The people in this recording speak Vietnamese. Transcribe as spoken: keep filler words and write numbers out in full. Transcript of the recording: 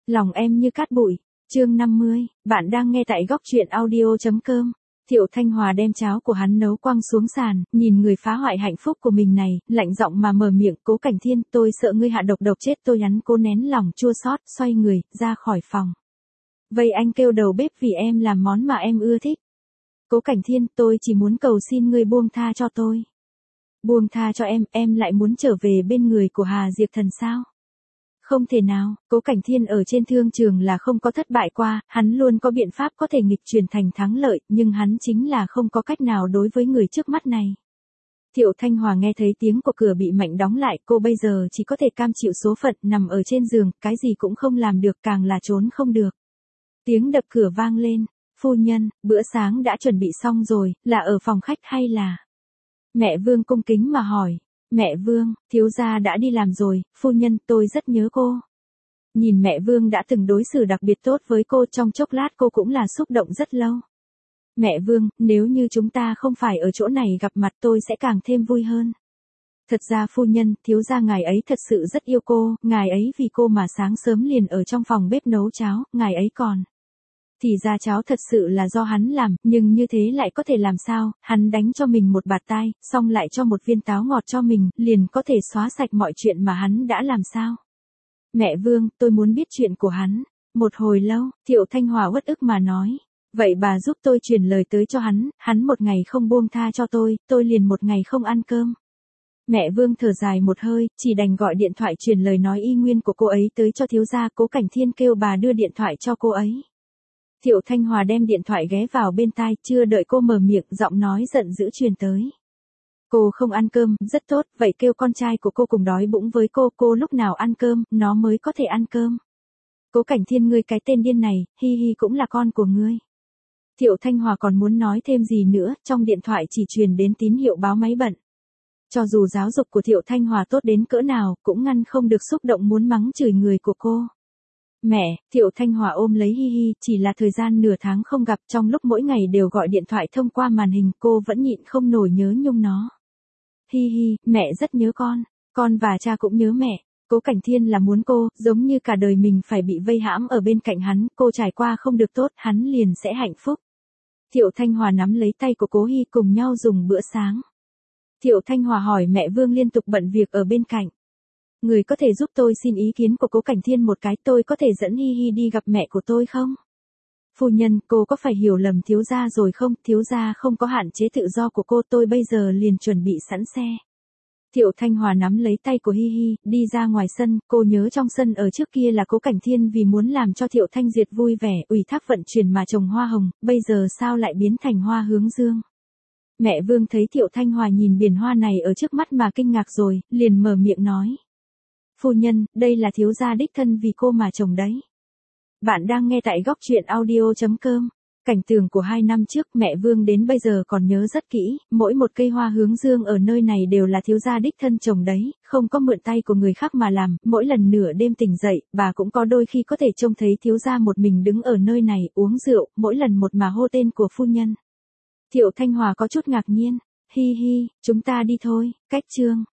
Lòng em như cát bụi, chương năm mươi, bạn đang nghe tại góc truyện audio.com. Thiệu Thanh Hòa đem cháo của hắn nấu quăng xuống sàn, nhìn người phá hoại hạnh phúc của mình này, lạnh giọng mà mở miệng, Cố Cảnh Thiên, tôi sợ ngươi hạ độc độc chết tôi. Hắn cố nén lòng chua xót, xoay người, ra khỏi phòng. Vậy anh kêu đầu bếp vì em làm món mà em ưa thích. Cố Cảnh Thiên, tôi chỉ muốn cầu xin ngươi buông tha cho tôi. Buông tha cho em, em lại muốn trở về bên người của Hà Diệp Thần sao? Không thể nào, Cố Cảnh Thiên ở trên thương trường là không có thất bại qua, hắn luôn có biện pháp có thể nghịch chuyển thành thắng lợi, nhưng hắn chính là không có cách nào đối với người trước mắt này. Thiệu Thanh Hòa nghe thấy tiếng của cửa bị mạnh đóng lại, cô bây giờ chỉ có thể cam chịu số phận, nằm ở trên giường, cái gì cũng không làm được, càng là trốn không được. Tiếng đập cửa vang lên, phu nhân, bữa sáng đã chuẩn bị xong rồi, là ở phòng khách hay là... Mẹ Vương cung kính mà hỏi. Mẹ Vương, thiếu gia đã đi làm rồi, phu nhân, tôi rất nhớ cô. Nhìn mẹ Vương đã từng đối xử đặc biệt tốt với cô, trong chốc lát cô cũng là xúc động rất lâu. Mẹ Vương, nếu như chúng ta không phải ở chỗ này gặp mặt tôi sẽ càng thêm vui hơn. Thật ra phu nhân, thiếu gia ngài ấy thật sự rất yêu cô, ngài ấy vì cô mà sáng sớm liền ở trong phòng bếp nấu cháo, ngài ấy còn. Thì ra cháo thật sự là do hắn làm, nhưng như thế lại có thể làm sao, hắn đánh cho mình một bạt tai, xong lại cho một viên táo ngọt cho mình, liền có thể xóa sạch mọi chuyện mà hắn đã làm sao. Mẹ Vương, tôi muốn biết chuyện của hắn. Một hồi lâu, Thiệu Thanh Hòa uất ức mà nói. Vậy bà giúp tôi truyền lời tới cho hắn, hắn một ngày không buông tha cho tôi, tôi liền một ngày không ăn cơm. Mẹ Vương thở dài một hơi, chỉ đành gọi điện thoại truyền lời nói y nguyên của cô ấy tới cho thiếu gia. Cố Cảnh Thiên kêu bà đưa điện thoại cho cô ấy. Thiệu Thanh Hòa đem điện thoại ghé vào bên tai, chưa đợi cô mở miệng, giọng nói giận dữ truyền tới. Cô không ăn cơm, rất tốt, vậy kêu con trai của cô cùng đói bụng với cô, cô lúc nào ăn cơm, nó mới có thể ăn cơm. Cố Cảnh Thiên, ngươi cái tên điên này, hi hi cũng là con của ngươi. Thiệu Thanh Hòa còn muốn nói thêm gì nữa, trong điện thoại chỉ truyền đến tín hiệu báo máy bận. Cho dù giáo dục của Thiệu Thanh Hòa tốt đến cỡ nào, cũng ngăn không được xúc động muốn mắng chửi người của cô. Mẹ, Thiệu Thanh Hòa ôm lấy hi hi, chỉ là thời gian nửa tháng không gặp, trong lúc mỗi ngày đều gọi điện thoại thông qua màn hình, cô vẫn nhịn không nổi nhớ nhung nó. Hi hi, mẹ rất nhớ con, con và cha cũng nhớ mẹ. Cố Cảnh Thiên là muốn cô, giống như cả đời mình phải bị vây hãm ở bên cạnh hắn, cô trải qua không được tốt, hắn liền sẽ hạnh phúc. Thiệu Thanh Hòa nắm lấy tay của Cố Hi cùng nhau dùng bữa sáng. Thiệu Thanh Hòa hỏi mẹ Vương liên tục bận việc ở bên cạnh. Người có thể giúp tôi xin ý kiến của Cố Cảnh Thiên một cái, tôi có thể dẫn Hi Hi đi gặp mẹ của tôi không? Phu nhân, cô có phải hiểu lầm thiếu gia rồi không? Thiếu gia không có hạn chế tự do của cô, tôi bây giờ liền chuẩn bị sẵn xe. Thiệu Thanh Hòa nắm lấy tay của Hi Hi, đi ra ngoài sân, cô nhớ trong sân ở trước kia là Cố Cảnh Thiên vì muốn làm cho Thiệu Thanh Duyệt vui vẻ, ủy thác vận chuyển mà trồng hoa hồng, bây giờ sao lại biến thành hoa hướng dương? Mẹ Vương thấy Thiệu Thanh Hòa nhìn biển hoa này ở trước mắt mà kinh ngạc rồi, liền mở miệng nói. Phu nhân, đây là thiếu gia đích thân vì cô mà trồng đấy. Bạn đang nghe tại góc truyện audio.com. Cảnh tường của hai năm trước mẹ Vương đến bây giờ còn nhớ rất kỹ, mỗi một cây hoa hướng dương ở nơi này đều là thiếu gia đích thân trồng đấy, không có mượn tay của người khác mà làm, mỗi lần nửa đêm tỉnh dậy, bà cũng có đôi khi có thể trông thấy thiếu gia một mình đứng ở nơi này uống rượu, mỗi lần một mà hô tên của phu nhân. Thiệu Thanh Hòa có chút ngạc nhiên, hi hi, chúng ta đi thôi, cách chương.